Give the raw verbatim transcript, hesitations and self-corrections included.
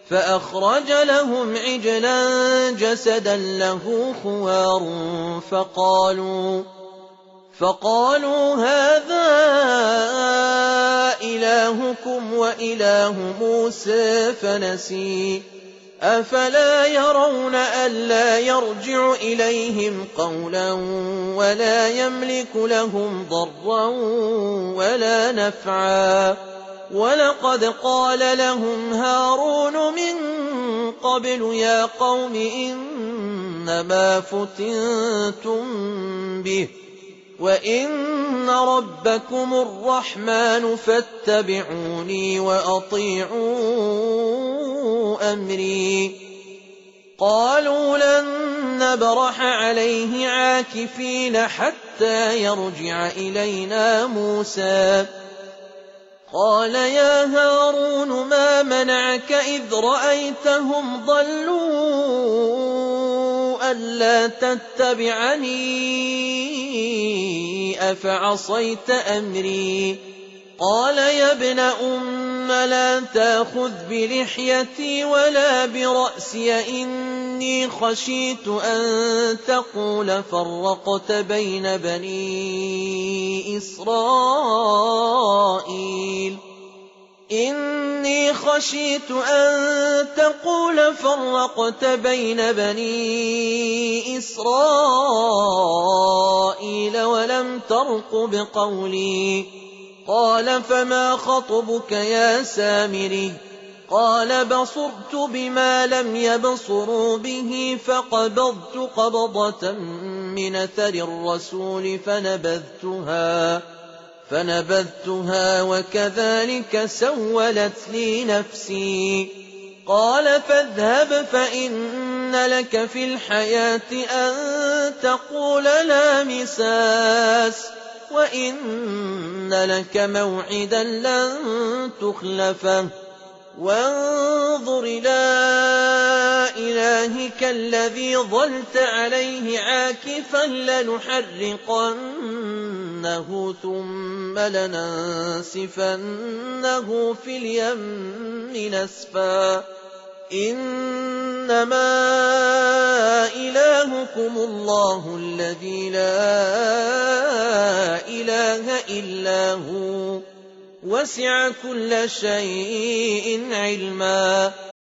فأخرج لهم عجلا جسدا له خوار فقالوا, فقالوا هذا إلهكم وإله موسى فنسي أفلا يرون ألا يرجع إليهم قولا ولا يملك لهم ضرا ولا نفعا ولقد قال لهم هارون من قبل يا قوم إنما فتنتم به وإن ربكم الرحمن فاتبعوني وأطيعوا أمري قالوا لن نبرح عليه عاكفين حتى يرجع إلينا موسى قال يا هارون ما منعك إذ رأيتهم ضلوا ألا تتبعني أفعصيت أمري قال يا ابن أم لا تأخذ بلحيتي ولا برأسي إني خشيت أن تقول فرقت بين بني إسرائيل إني خشيت أن تقول فرقت بين بني إسرائيل ولم ترقب قولي قال فما خطبك يا سامري قال بصرت بما لم يبصروا به فقبضت قبضة من أثر الرسول فنبذتها فنبذتها وكذلك سولت لي نفسي قال فاذهب فإن لك في الحياة أن تقول لا مساس وإن لك موعدا لن تخلفه وانظر إلى إلهك الذي ظلت عليه عاكفا لنحرقنه ثم لننسفنه في اليم نسفا إنما إلهكم الله الذي لا إله إلا هو وسع كل شيء علما